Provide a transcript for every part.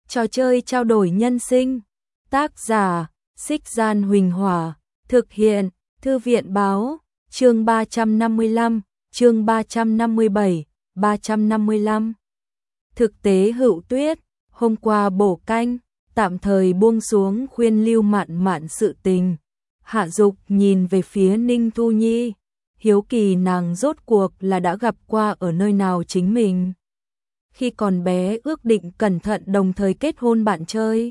Trò chơi trao đổi nhân sinh. Tác giả: Xích Gian Huỳnh Hỏa. Thực hiện: Thư viện báo. Chương 355, chương 357, 355. Thực tế Hữu Tuyết, hôm qua bổ canh, tạm thời buông xuống khuyên Lưu Mạn Mạn sự tình. Hạ Dục nhìn về phía Ninh Thu Nhi, hiếu kỳ nàng rốt cuộc là đã gặp qua ở nơi nào chính mình. Khi còn bé ước định cẩn thận đồng thời kết hôn bạn chơi.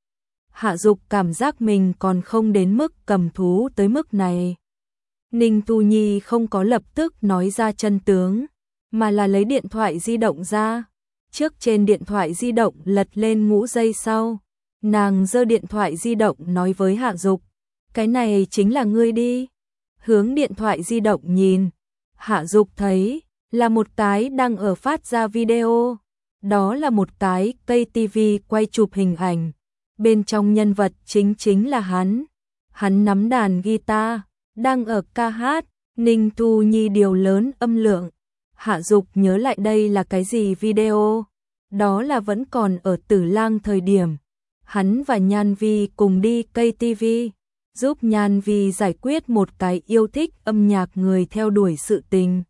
Hạ Dục cảm giác mình còn không đến mức cầm thú tới mức này. Ninh Thu Nhi không có lập tức nói ra chân tướng, mà là lấy điện thoại di động ra. Trước trên điện thoại di động lật lên ngũ giây sau, nàng giơ điện thoại di động nói với Hạ Dục, cái này chính là ngươi đi. Hướng điện thoại di động nhìn, Hạ Dục thấy là một cái đang ở phát ra video. Đó là một cái cây tivi quay chụp hình ảnh. Bên trong nhân vật chính là hắn. Hắn nắm đàn guitar, đang ở ca hát. Ninh Thu Nhi điều lớn âm lượng. Hạ Dục nhớ lại đây là cái gì video. Đó là vẫn còn ở Tử Lang thời điểm. Hắn và Nhan Vi cùng đi cây tivi, giúp Nhan Vi giải quyết một cái yêu thích âm nhạc người theo đuổi sự tình.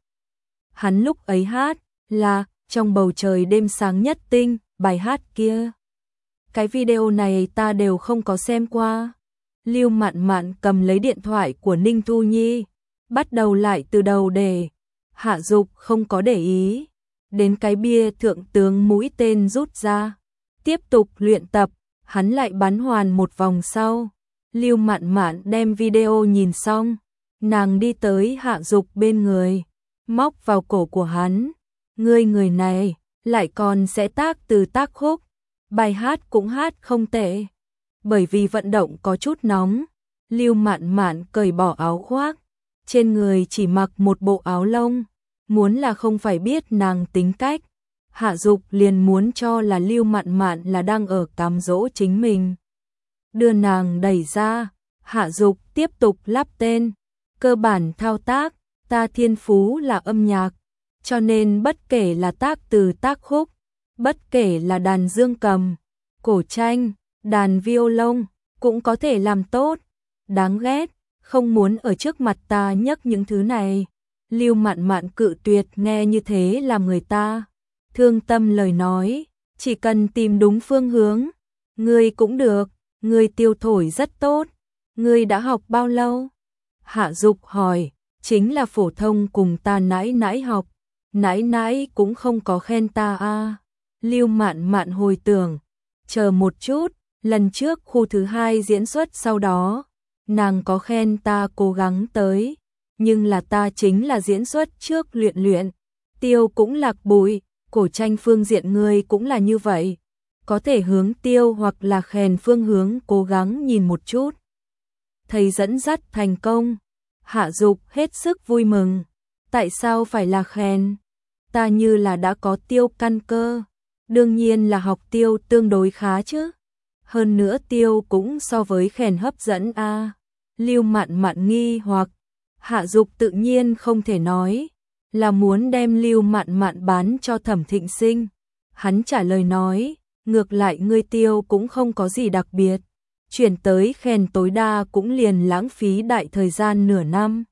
Hắn lúc ấy hát là Trong bầu trời đêm sáng nhất tinh, bài hát kia. Cái video này ta đều không có xem qua. Lưu Mạn Mạn cầm lấy điện thoại của Ninh Thu Nhi, bắt đầu lại từ đầu để. Hạ Dục không có để ý. Đến cái bia thượng tướng mũi tên rút ra. Tiếp tục luyện tập, hắn lại bắn hoàn một vòng sau. Lưu Mạn Mạn đem video nhìn xong, nàng đi tới Hạ Dục bên người, móc vào cổ của hắn. Ngươi người này, lại còn sẽ tác từ tác khúc. Bài hát cũng hát không tệ. Bởi vì vận động có chút nóng, Lưu Mạn Mạn cởi bỏ áo khoác, trên người chỉ mặc một bộ áo lông. Muốn là không phải biết nàng tính cách, Hạ Dục liền muốn cho là Lưu Mạn Mạn là đang ở cám dỗ chính mình. Đưa nàng đẩy ra, Hạ Dục tiếp tục lắp tên. Cơ bản thao tác, ta thiên phú là âm nhạc, cho nên bất kể là tác từ tác khúc, bất kể là đàn dương cầm, cổ tranh, đàn violon, cũng có thể làm tốt. Đáng ghét, không muốn ở trước mặt ta nhắc những thứ này. Lưu Mạn Mạn cự tuyệt nghe như thế làm người ta thương tâm lời nói, chỉ cần tìm đúng phương hướng. Ngươi cũng được, ngươi tiêu thổi rất tốt. Ngươi đã học bao lâu? Hạ Dục hỏi. Chính là phổ thông cùng ta nãi nãi học. Nãi nãi cũng không có khen ta a. Lưu Mạn Mạn hồi tưởng, chờ một chút, lần trước khu thứ 2 diễn xuất sau đó, nàng có khen ta cố gắng tới, nhưng là ta chính là diễn xuất trước luyện. Tiêu cũng lạc bụi, cổ tranh phương diện ngươi cũng là như vậy, có thể hướng tiêu hoặc là khen phương hướng cố gắng nhìn một chút. Thầy dẫn dắt thành công. Hạ Dục hết sức vui mừng. Tại sao phải là khen? Ta như là đã có tiêu căn cơ. Đương nhiên là học tiêu tương đối khá chứ. Hơn nữa tiêu cũng so với khen hấp dẫn a. Lưu Mạn Mạn nghi hoặc. Hạ Dục tự nhiên không thể nói là muốn đem Lưu Mạn Mạn bán cho Thẩm Thịnh Sinh. Hắn trả lời nói, ngược lại ngươi tiêu cũng không có gì đặc biệt. Chuyển tới khen tối đa cũng liền lãng phí đại thời gian nửa năm.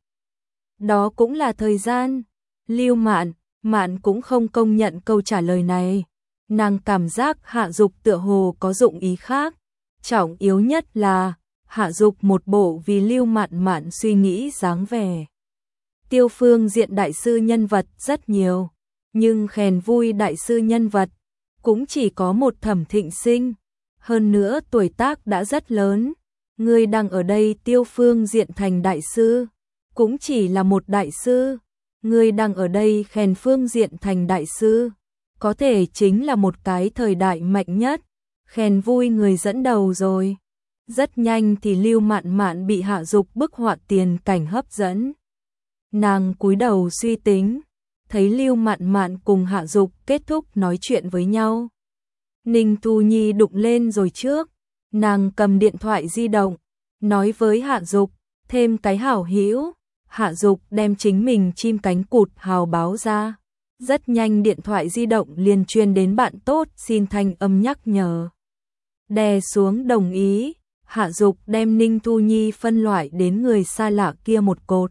Đó cũng là thời gian. Lưu Mạn Mạn cũng không công nhận câu trả lời này. Nàng cảm giác Hạ Dục tựa hồ có dụng ý khác. Trọng yếu nhất là Hạ Dục một bộ vì Lưu Mạn Mạn suy nghĩ dáng vẻ. Tiêu phương diện đại sư nhân vật rất nhiều, nhưng khen vui đại sư nhân vật cũng chỉ có một Thẩm Thịnh Sinh. Hơn nữa tuổi tác đã rất lớn. Ngươi đang ở đây tiêu phương diện thành đại sư, cũng chỉ là một đại sư. Ngươi đang ở đây khen phương diện thành đại sư, có thể chính là một cái thời đại mạnh nhất. Khen vui người dẫn đầu rồi. Rất nhanh thì Lưu Mạn Mạn bị Hạ Dục bức họa tiền cảnh hấp dẫn. Nàng cúi đầu suy tính, thấy Lưu Mạn Mạn cùng Hạ Dục kết thúc nói chuyện với nhau. Ninh Thu Nhi đụng lên rồi trước, nàng cầm điện thoại di động, nói với Hạ Dục, thêm cái hảo hữu. Hạ Dục đem chính mình chim cánh cụt hào báo ra. Rất nhanh điện thoại di động liền truyền đến bạn tốt xin thanh âm nhắc nhở. đè xuống đồng ý. Hạ Dục đem Ninh Thu Nhi phân loại đến người xa lạ kia một cột.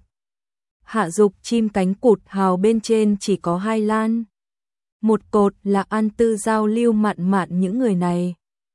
Hạ Dục chim cánh cụt hào bên trên chỉ có 2 lan. Một cột là An Tư giao lưu mạn mạn những người này.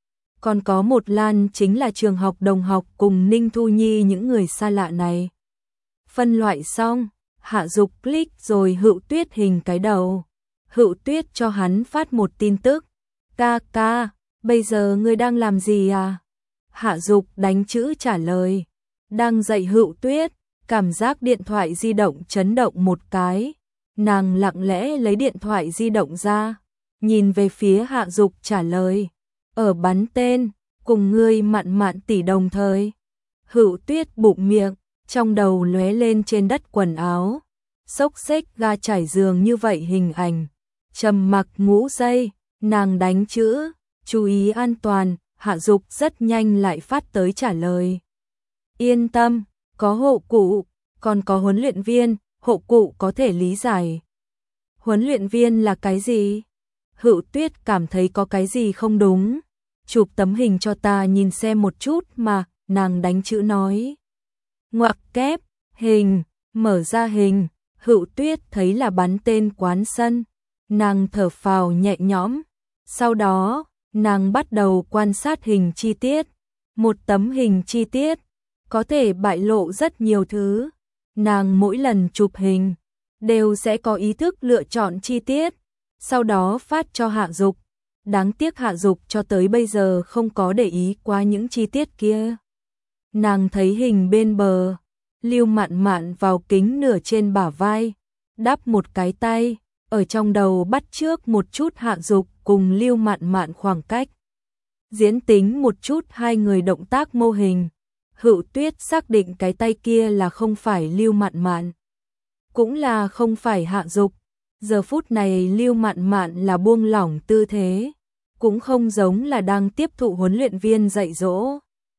Còn có 1 lan chính là trường học đồng học cùng Ninh Thu Nhi những người xa lạ này. Phân loại xong, Hạ Dục click rồi Hữu Tuyết hình cái đầu. Hữu Tuyết cho hắn phát một tin tức. Ca ca, bây giờ ngươi đang làm gì à? Hạ Dục đánh chữ trả lời. Đang dạy Hữu Tuyết, cảm giác điện thoại di động chấn động một cái. Nàng lặng lẽ lấy điện thoại di động ra, nhìn về phía Hạ Dục trả lời. Ở bắn tên, cùng ngươi mạn mạn tỷ đồng thời. Hữu Tuyết bụng miệng, trong đầu lóe lên trên đất quần áo. Xốc xếch ga trải giường như vậy hình ảnh. Trầm mặc ngũ giây, nàng đánh chữ, chú ý an toàn. Hạ Dục rất nhanh lại phát tới trả lời. Yên tâm, có hộ cụ, còn có huấn luyện viên, hộ cụ có thể lý giải. Huấn luyện viên là cái gì? Hữu Tuyết cảm thấy có cái gì không đúng. Chụp tấm hình cho ta nhìn xem một chút mà, nàng đánh chữ nói. Ngoặc kép, hình, mở ra hình, Hữu Tuyết thấy là bắn tên quán sân. Nàng thở phào nhẹ nhõm. Sau đó, nàng bắt đầu quan sát hình chi tiết. Một tấm hình chi tiết, có thể bại lộ rất nhiều thứ. Nàng mỗi lần chụp hình, đều sẽ có ý thức lựa chọn chi tiết, sau đó phát cho Hạ Dục. Đáng tiếc Hạ Dục cho tới bây giờ không có để ý qua những chi tiết kia. Nàng thấy hình bên bờ, Lưu Mạn Mạn vào kính nửa trên bả vai, đắp một cái tay, ở trong đầu bắt chước một chút Hạ Dục cùng Lưu Mạn Mạn khoảng cách. Diễn tính một chút hai người động tác mô hình. Hữu Tuyết xác định cái tay kia là không phải Lưu Mạn Mạn, cũng là không phải Hạ Dục. Giờ phút này Lưu Mạn Mạn là buông lỏng tư thế, cũng không giống là đang tiếp thụ huấn luyện viên dạy dỗ.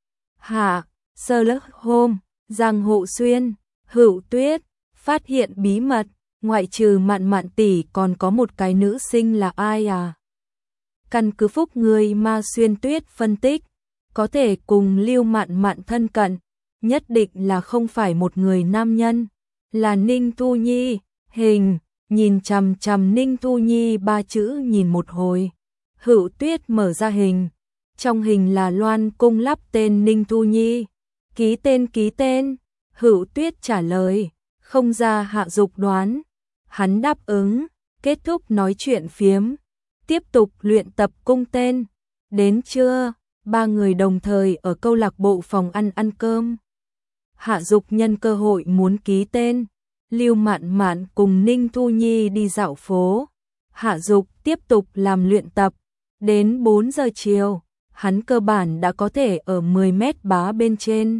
Hạ, Sherlock Holmes, Giang Hộ Xuyên, Hữu Tuyết phát hiện bí mật, ngoại trừ Mạn Mạn tỷ còn có một cái nữ sinh là ai à? Căn cứ phúc người mà Xuyên Tuyết phân tích, có thể cùng Lưu Mạn Mạn thân cận, nhất định là không phải một người nam nhân, là Ninh Thu Nhi. Hình, nhìn chằm chằm Ninh Thu Nhi 3 chữ nhìn một hồi. Hữu Tuyết mở ra hình, trong hình là loan cung lắp tên Ninh Thu Nhi. Ký tên, Hữu Tuyết trả lời, không ra Hạ Dục đoán. Hắn đáp ứng, kết thúc nói chuyện phiếm, tiếp tục luyện tập cung tên. Đến trưa, 3 người đồng thời ở câu lạc bộ phòng ăn cơm. Hạ Dục nhân cơ hội muốn ký tên. Lưu Mạn Mạn cùng Ninh Thu Nhi đi dạo phố. Hạ Dục tiếp tục làm luyện tập. Đến 4 giờ chiều, hắn cơ bản đã có thể ở 10 mét bá bên trên.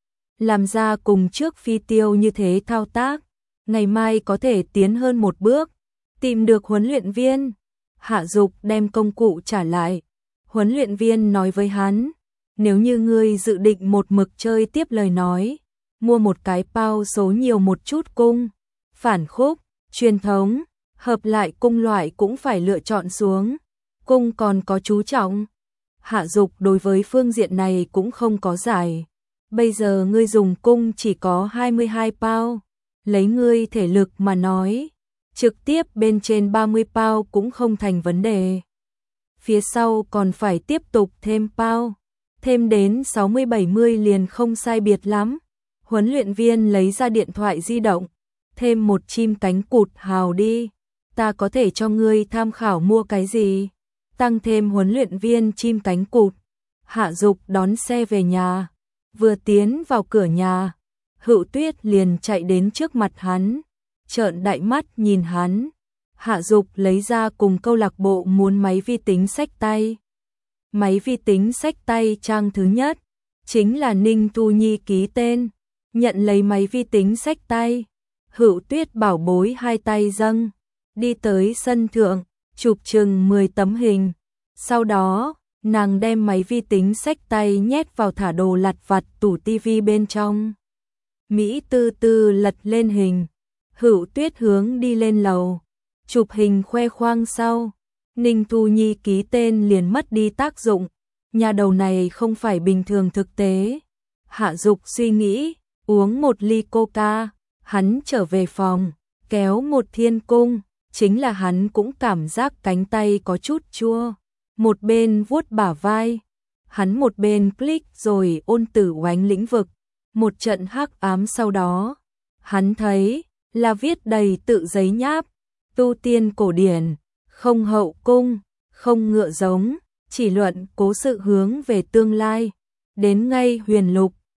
Làm ra cùng trước phi tiêu như thế thao tác. Ngày mai có thể tiến hơn một bước. Tìm được huấn luyện viên. Hạ Dục đem công cụ trả lại. Huấn luyện viên nói với hắn, nếu như ngươi dự định một mực chơi tiếp lời nói, mua một cái bao số nhiều một chút cung, phản khúc, truyền thống, hợp lại cung loại cũng phải lựa chọn xuống. Cung còn có chú trọng. Hạ Dục đối với phương diện này cũng không có giải. Bây giờ ngươi dùng cung chỉ có 22 bao, lấy ngươi thể lực mà nói, trực tiếp bên trên 30 bao cũng không thành vấn đề. Phía sau còn phải tiếp tục thêm bao, thêm đến 60-70 liền không sai biệt lắm. Huấn luyện viên lấy ra điện thoại di động, thêm một chim cánh cụt hào đi, ta có thể cho ngươi tham khảo mua cái gì. Tăng thêm huấn luyện viên chim cánh cụt. Hạ Dục đón xe về nhà, vừa tiến vào cửa nhà, Hữu Tuyết liền chạy đến trước mặt hắn, trợn đại mắt nhìn hắn. Hạ Dục lấy ra cùng câu lạc bộ muốn máy vi tính xách tay. Máy vi tính xách tay trang thứ nhất, chính là Ninh Thu Nhi ký tên. Nhận lấy máy vi tính xách tay, Hữu Tuyết bảo bối hai tay dâng, đi tới sân thượng, chụp chừng 10 tấm hình. Sau đó, nàng đem máy vi tính xách tay nhét vào thả đồ lặt vặt tủ tivi bên trong. Mỹ từ từ lật lên hình, Hữu Tuyết hướng đi lên lầu, chụp hình khoe khoang sau. Ninh Thu Nhi ký tên liền mất đi tác dụng, nhà đầu này không phải bình thường thực tế. Hạ Dục suy nghĩ, uống một ly coca, hắn trở về phòng, kéo một thiên cung, chính là hắn cũng cảm giác cánh tay có chút chua. Một bên vuốt bả vai, hắn một bên click rồi ôn tử oánh lĩnh vực, một trận hắc ám sau đó. Hắn thấy là viết đầy tự giấy nháp, tu tiên cổ điển, không hậu cung, không ngựa giống, chỉ luận cố sự hướng về tương lai. Đến ngay huyền lục,